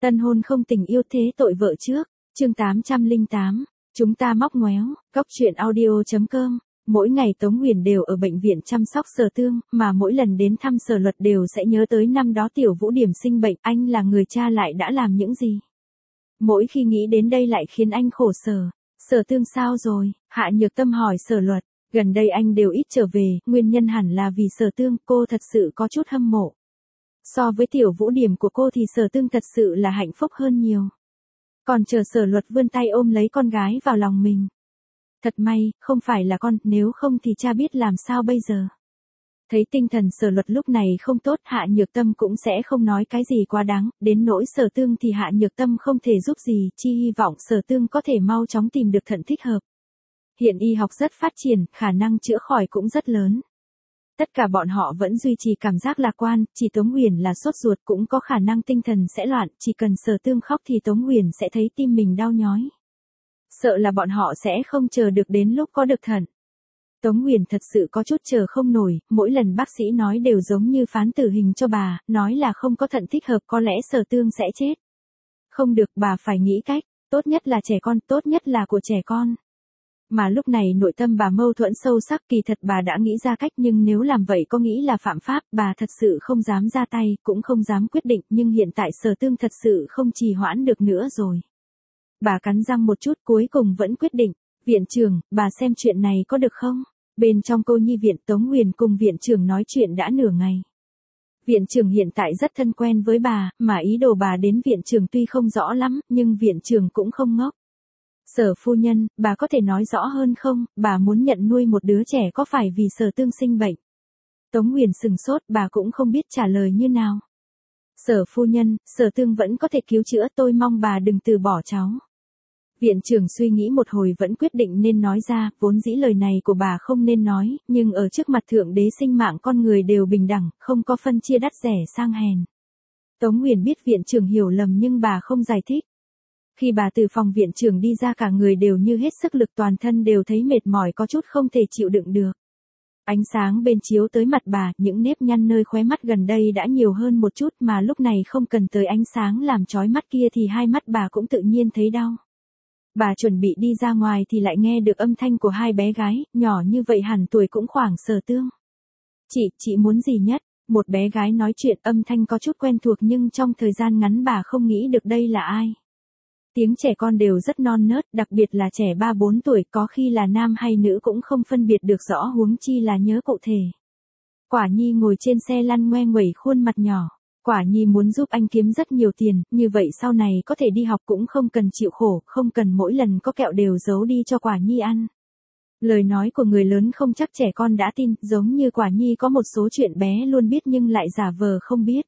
Tân hôn không tình yêu thế tội vợ trước, chương 808, chúng ta móc ngoéo, góc chuyện audio.com. Mỗi ngày Tống Huyền đều ở bệnh viện chăm sóc Sở Tương, mà mỗi lần đến thăm Sở Luật đều sẽ nhớ tới năm đó Tiểu Vũ Điểm sinh bệnh, anh là người cha lại đã làm những gì. Mỗi khi nghĩ đến đây lại khiến anh khổ sở. Sở Tương sao rồi? Hạ Nhược Tâm hỏi Sở Luật, gần đây anh đều ít trở về, nguyên nhân hẳn là vì Sở Tương, cô thật sự có chút hâm mộ. So với Tiểu Vũ Điểm của cô thì Sở Tương thật sự là hạnh phúc hơn nhiều. Còn chờ Sở Luật vươn tay ôm lấy con gái vào lòng mình. Thật may, không phải là con, nếu không thì cha biết làm sao bây giờ. Thấy tinh thần Sở Luật lúc này không tốt, Hạ Nhược Tâm cũng sẽ không nói cái gì quá đáng, đến nỗi Sở Tương thì Hạ Nhược Tâm không thể giúp gì, chi hy vọng Sở Tương có thể mau chóng tìm được thận thích hợp. Hiện y học rất phát triển, khả năng chữa khỏi cũng rất lớn. Tất cả bọn họ vẫn duy trì cảm giác lạc quan, chỉ Tống Huyền là sốt ruột cũng có khả năng tinh thần sẽ loạn, chỉ cần Sở Tương khóc thì Tống Huyền sẽ thấy tim mình đau nhói. Sợ là bọn họ sẽ không chờ được đến lúc có được thận. Tống Huyền thật sự có chút chờ không nổi, mỗi lần bác sĩ nói đều giống như phán tử hình cho bà, nói là không có thận thích hợp có lẽ Sở Tương sẽ chết. Không được, bà phải nghĩ cách, tốt nhất là trẻ con, tốt nhất là của trẻ con. Mà lúc này nội tâm bà mâu thuẫn sâu sắc, kỳ thật bà đã nghĩ ra cách nhưng nếu làm vậy có nghĩ là phạm pháp, bà thật sự không dám ra tay, cũng không dám quyết định, nhưng hiện tại Sở Tương thật sự không trì hoãn được nữa rồi. Bà cắn răng một chút cuối cùng vẫn quyết định, viện trưởng, bà xem chuyện này có được không? Bên trong cô nhi viện Tống Huyền cùng viện trưởng nói chuyện đã nửa ngày. Viện trưởng hiện tại rất thân quen với bà, mà ý đồ bà đến viện trưởng tuy không rõ lắm, nhưng viện trưởng cũng không ngốc. Sở phu nhân, bà có thể nói rõ hơn không, bà muốn nhận nuôi một đứa trẻ có phải vì Sở Tương sinh bệnh? Tống Huyền sừng sốt, bà cũng không biết trả lời như nào. Sở phu nhân, Sở Tương vẫn có thể cứu chữa, tôi mong bà đừng từ bỏ cháu. Viện trưởng suy nghĩ một hồi vẫn quyết định nên nói ra, vốn dĩ lời này của bà không nên nói, nhưng ở trước mặt Thượng Đế sinh mạng con người đều bình đẳng, không có phân chia đắt rẻ sang hèn. Tống Huyền biết viện trưởng hiểu lầm nhưng bà không giải thích. Khi bà từ phòng viện trưởng đi ra cả người đều như hết sức lực, toàn thân đều thấy mệt mỏi có chút không thể chịu đựng được. Ánh sáng bên chiếu tới mặt bà, những nếp nhăn nơi khóe mắt gần đây đã nhiều hơn một chút mà lúc này không cần tới ánh sáng làm chói mắt kia thì hai mắt bà cũng tự nhiên thấy đau. Bà chuẩn bị đi ra ngoài thì lại nghe được âm thanh của hai bé gái, nhỏ như vậy hẳn tuổi cũng khoảng Sở Tương. Chị muốn gì nhất? Một bé gái nói chuyện, âm thanh có chút quen thuộc nhưng trong thời gian ngắn bà không nghĩ được đây là ai. Tiếng trẻ con đều rất non nớt, đặc biệt là trẻ 3-4 tuổi, có khi là nam hay nữ cũng không phân biệt được rõ huống chi là nhớ cụ thể. Quả Nhi ngồi trên xe lăn ngoe nguẩy khuôn mặt nhỏ. Quả Nhi muốn giúp anh kiếm rất nhiều tiền, như vậy sau này có thể đi học cũng không cần chịu khổ, không cần mỗi lần có kẹo đều giấu đi cho Quả Nhi ăn. Lời nói của người lớn không chắc trẻ con đã tin, giống như Quả Nhi có một số chuyện bé luôn biết nhưng lại giả vờ không biết.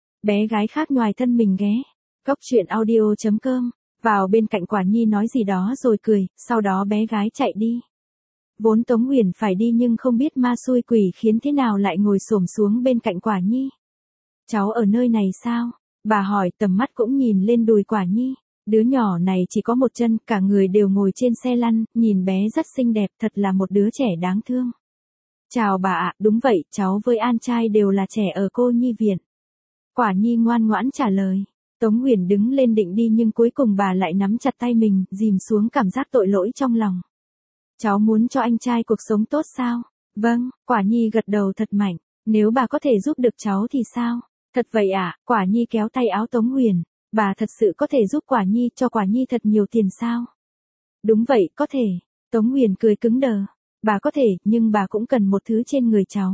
Bé gái khác ngoài thân mình ghé. Góc chuyện audio.com, vào bên cạnh Quả Nhi nói gì đó rồi cười, sau đó bé gái chạy đi. Vốn Tống Huyền phải đi nhưng không biết ma xui quỷ khiến thế nào lại ngồi xổm xuống bên cạnh Quả Nhi. Cháu ở nơi này sao? Bà hỏi, tầm mắt cũng nhìn lên đùi Quả Nhi. Đứa nhỏ này chỉ có một chân, cả người đều ngồi trên xe lăn, nhìn bé rất xinh đẹp, thật là một đứa trẻ đáng thương. Chào bà ạ, đúng vậy, cháu với An trai đều là trẻ ở cô nhi viện. Quả Nhi ngoan ngoãn trả lời. Tống Huyền đứng lên định đi nhưng cuối cùng bà lại nắm chặt tay mình, dìm xuống cảm giác tội lỗi trong lòng. Cháu muốn cho anh trai cuộc sống tốt sao? Vâng, Quả Nhi gật đầu thật mạnh. Nếu bà có thể giúp được cháu thì sao? Thật vậy ạ, Quả Nhi kéo tay áo Tống Huyền. Bà thật sự có thể giúp Quả Nhi, cho Quả Nhi thật nhiều tiền sao? Đúng vậy, có thể. Tống Huyền cười cứng đờ. Bà có thể, nhưng bà cũng cần một thứ trên người cháu.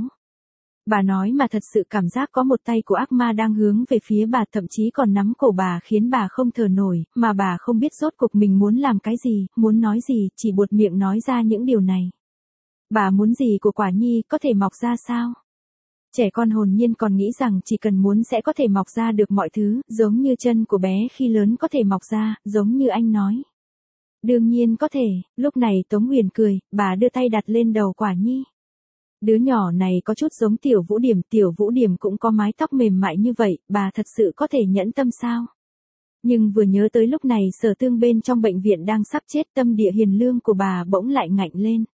Bà nói mà thật sự cảm giác có một tay của ác ma đang hướng về phía bà, thậm chí còn nắm cổ bà khiến bà không thở nổi, mà bà không biết rốt cuộc mình muốn làm cái gì, muốn nói gì, chỉ buột miệng nói ra những điều này. Bà muốn gì của Quả Nhi, có thể mọc ra sao? Trẻ con hồn nhiên còn nghĩ rằng chỉ cần muốn sẽ có thể mọc ra được mọi thứ, giống như chân của bé khi lớn có thể mọc ra, giống như anh nói. Đương nhiên có thể, lúc này Tống Huyền cười, bà đưa tay đặt lên đầu Quả Nhi. Đứa nhỏ này có chút giống Tiểu Vũ Điểm cũng có mái tóc mềm mại như vậy, bà thật sự có thể nhẫn tâm sao? Nhưng vừa nhớ tới lúc này Sở Tương bên trong bệnh viện đang sắp chết, tâm địa hiền lương của bà bỗng lại ngạnh lên.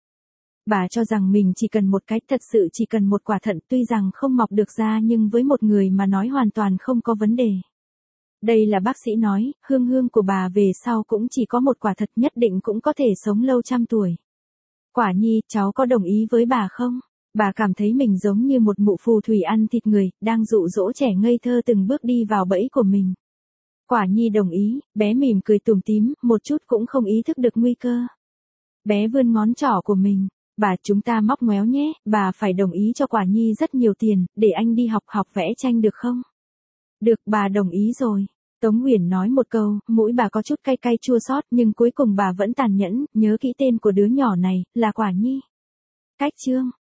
Bà cho rằng mình chỉ cần một cái, thật sự chỉ cần một quả thận, tuy rằng không mọc được ra nhưng với một người mà nói hoàn toàn không có vấn đề. Đây là bác sĩ nói, hương hương của bà về sau cũng chỉ có một quả thật, nhất định cũng có thể sống lâu trăm tuổi. Quả nhi, cháu có đồng ý với bà không? Bà cảm thấy mình giống như một mụ phù thủy ăn thịt người, đang dụ dỗ trẻ ngây thơ từng bước đi vào bẫy của mình. Quả nhi đồng ý, bé mỉm cười tủm tím, một chút cũng không ý thức được nguy cơ. Bé vươn ngón trỏ của mình. Bà, chúng ta móc ngoéo nhé, bà phải đồng ý cho quả nhi rất nhiều tiền, để anh đi học vẽ tranh được không? Được, bà đồng ý rồi. Tống Uyển nói một câu, mũi bà có chút cay cay chua xót, nhưng cuối cùng bà vẫn tàn nhẫn, nhớ kỹ tên của đứa nhỏ này, là Quả Nhi. Cách chương